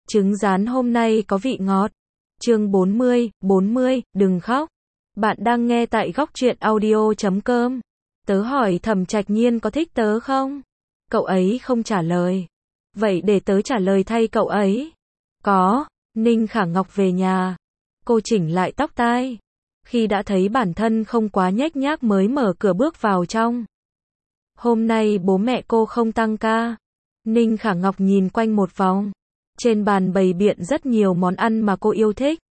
Trứng rán hôm nay có vị ngọt. Chương 40, đừng khóc. Bạn đang nghe tại Góc Truyện Audio.com. Tớ hỏi Thẩm Trạch Nhiên có thích tớ không? Cậu ấy không trả lời. Vậy để tớ trả lời thay cậu ấy. Có. Ninh Khả Ngọc về nhà. Cô chỉnh lại tóc tai. Khi đã thấy bản thân không quá nhếch nhác mới mở cửa bước vào trong. Hôm nay bố mẹ cô không tăng ca. Ninh Khả Ngọc nhìn quanh một vòng. Trên bàn bày biện rất nhiều món ăn mà cô yêu thích.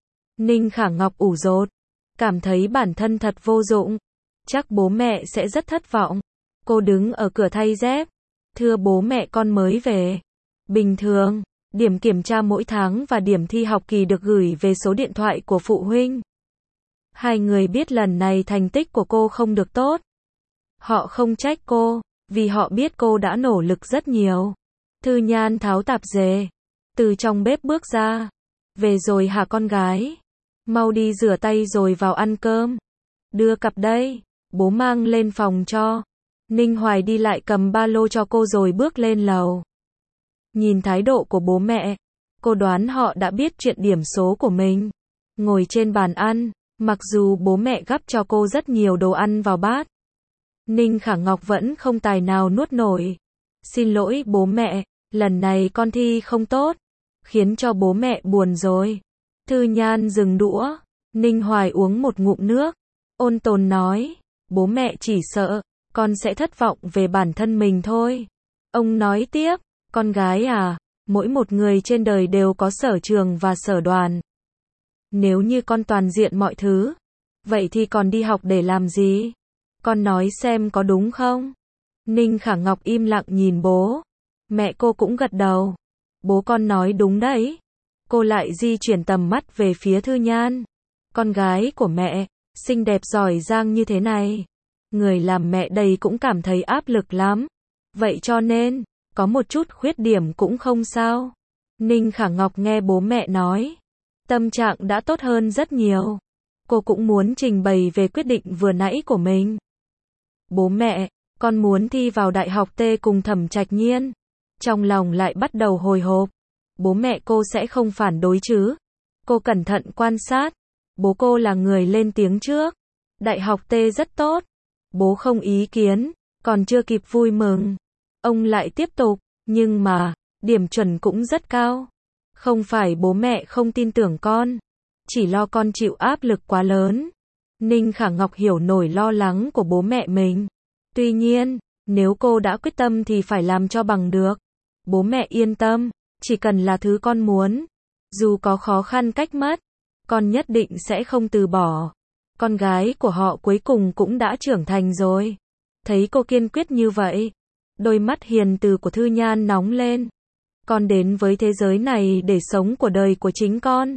Ninh Khả Ngọc ủ rột. Cảm thấy bản thân thật vô dụng. Chắc bố mẹ sẽ rất thất vọng. Cô đứng ở cửa thay dép. Thưa bố mẹ con mới về. Bình thường, điểm kiểm tra mỗi tháng và điểm thi học kỳ được gửi về số điện thoại của phụ huynh. Hai người biết lần này thành tích của cô không được tốt. Họ không trách cô, vì họ biết cô đã nỗ lực rất nhiều. Thư Nhan tháo tạp dề từ trong bếp bước ra. Về rồi hả con gái? Mau đi rửa tay rồi vào ăn cơm. Đưa cặp đây, bố mang lên phòng cho. Ninh Hoài đi lại cầm ba lô cho cô rồi bước lên lầu. Nhìn thái độ của bố mẹ, cô đoán họ đã biết chuyện điểm số của mình. Ngồi trên bàn ăn, mặc dù bố mẹ gắp cho cô rất nhiều đồ ăn vào bát, Ninh Khả Ngọc vẫn không tài nào nuốt nổi. Xin lỗi bố mẹ, lần này con thi không tốt, khiến cho bố mẹ buồn rồi. Thư Nhan dừng đũa, Ninh Hoài uống một ngụm nước, ôn tồn nói, bố mẹ chỉ sợ con sẽ thất vọng về bản thân mình thôi. Ông nói tiếp, con gái à, mỗi một người trên đời đều có sở trường và sở đoàn. Nếu như con toàn diện mọi thứ, vậy thì còn đi học để làm gì? Con nói xem có đúng không? Ninh Khả Ngọc im lặng nhìn bố. Mẹ cô cũng gật đầu. Bố con nói đúng đấy. Cô lại di chuyển tầm mắt về phía Thư Nhan. Con gái của mẹ, xinh đẹp giỏi giang như thế này. Người làm mẹ đây cũng cảm thấy áp lực lắm. Vậy cho nên, có một chút khuyết điểm cũng không sao. Ninh Khả Ngọc nghe bố mẹ nói. Tâm trạng đã tốt hơn rất nhiều. Cô cũng muốn trình bày về quyết định vừa nãy của mình. Bố mẹ, con muốn thi vào đại học T cùng Thẩm Trạch Nhiên. Trong lòng lại bắt đầu hồi hộp. Bố mẹ cô sẽ không phản đối chứ? Cô cẩn thận quan sát. Bố cô là người lên tiếng trước. Đại học T rất tốt. Bố không ý kiến. Còn chưa kịp vui mừng, ông lại tiếp tục. Nhưng mà, điểm chuẩn cũng rất cao. Không phải bố mẹ không tin tưởng con, chỉ lo con chịu áp lực quá lớn. Ninh Khả Ngọc hiểu nổi lo lắng của bố mẹ mình. Tuy nhiên, nếu cô đã quyết tâm thì phải làm cho bằng được. Bố mẹ yên tâm, chỉ cần là thứ con muốn, dù có khó khăn cách mất, con nhất định sẽ không từ bỏ. Con gái của họ cuối cùng cũng đã trưởng thành rồi. Thấy cô kiên quyết như vậy, đôi mắt hiền từ của Thư Nhan nóng lên. Con đến với thế giới này để sống cuộc đời của chính con.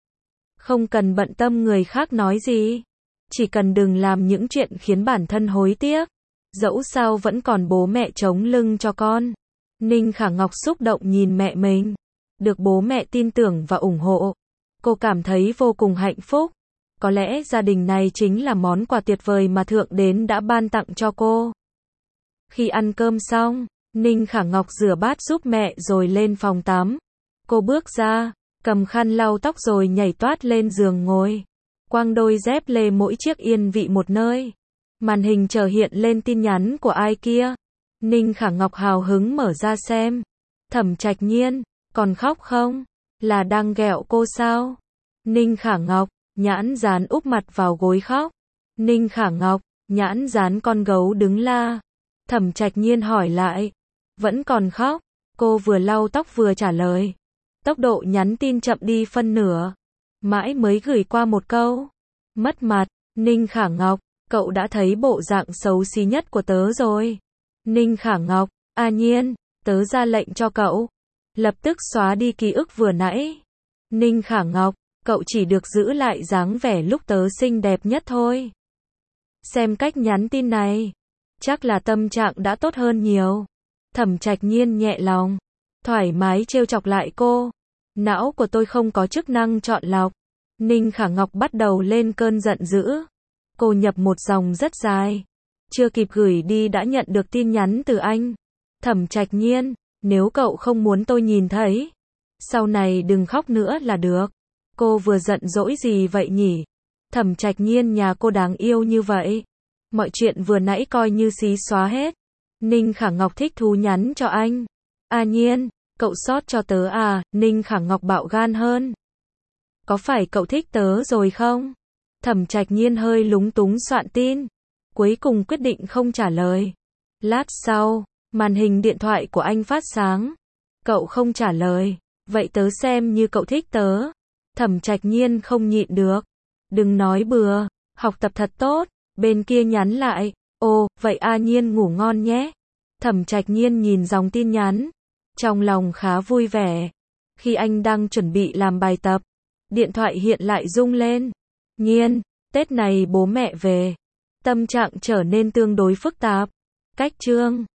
Không cần bận tâm người khác nói gì. Chỉ cần đừng làm những chuyện khiến bản thân hối tiếc. Dẫu sao vẫn còn bố mẹ chống lưng cho con. Ninh Khả Ngọc xúc động nhìn mẹ mình. Được bố mẹ tin tưởng và ủng hộ. Cô cảm thấy vô cùng hạnh phúc. Có lẽ gia đình này chính là món quà tuyệt vời mà Thượng Đế đã ban tặng cho cô. Khi ăn cơm xong, Ninh Khả Ngọc rửa bát giúp mẹ rồi lên phòng tắm. Cô bước ra, cầm khăn lau tóc rồi nhảy toát lên giường ngồi. Quăng đôi dép lê mỗi chiếc yên vị một nơi. Màn hình chợt hiện lên tin nhắn của ai kia. Ninh Khả Ngọc hào hứng mở ra xem. Thẩm Trạch Nhiên, còn khóc không? Là đang ghẹo cô sao? Ninh Khả Ngọc, nhãn dán úp mặt vào gối khóc. Ninh Khả Ngọc, nhãn dán con gấu đứng la. Thẩm Trạch Nhiên hỏi lại. Vẫn còn khóc. Cô vừa lau tóc vừa trả lời. Tốc độ nhắn tin chậm đi phân nửa. Mãi mới gửi qua một câu. Mất mặt. Ninh Khả Ngọc, cậu đã thấy bộ dạng xấu xí nhất của tớ rồi. Ninh Khả Ngọc, à Nhiên, tớ ra lệnh cho cậu. Lập tức xóa đi ký ức vừa nãy. Ninh Khả Ngọc, cậu chỉ được giữ lại dáng vẻ lúc tớ xinh đẹp nhất thôi. Xem cách nhắn tin này. Chắc là tâm trạng đã tốt hơn nhiều. Thẩm Trạch Nhiên nhẹ lòng, thoải mái trêu chọc lại cô. Não của tôi không có chức năng chọn lọc. Ninh Khả Ngọc bắt đầu lên cơn giận dữ. Cô nhập một dòng rất dài. Chưa kịp gửi đi đã nhận được tin nhắn từ anh. Thẩm Trạch Nhiên, nếu cậu không muốn tôi nhìn thấy, Sau này đừng khóc nữa là được. Cô vừa giận dỗi gì vậy nhỉ? Thẩm Trạch Nhiên nhà cô đáng yêu như vậy. Mọi chuyện vừa nãy coi như xí xóa hết. Ninh Khả Ngọc thích thú nhắn cho anh. A Nhiên, cậu sót cho tớ à? Ninh Khả Ngọc bạo gan hơn. Có phải cậu thích tớ rồi không? Thẩm Trạch Nhiên hơi lúng túng soạn tin. Cuối cùng quyết định không trả lời. Lát sau, màn hình điện thoại của anh phát sáng. Cậu không trả lời. Vậy tớ xem như cậu thích tớ. Thẩm Trạch Nhiên không nhịn được. Đừng nói bừa, học tập thật tốt. Bên kia nhắn lại. Ồ, vậy A Nhiên ngủ ngon nhé. Thẩm Trạch Nhiên nhìn dòng tin nhắn. Trong lòng khá vui vẻ. Khi anh đang chuẩn bị làm bài tập, điện thoại hiện lại rung lên. Nhiên, Tết này bố mẹ về. Tâm trạng trở nên tương đối phức tạp. Cách chương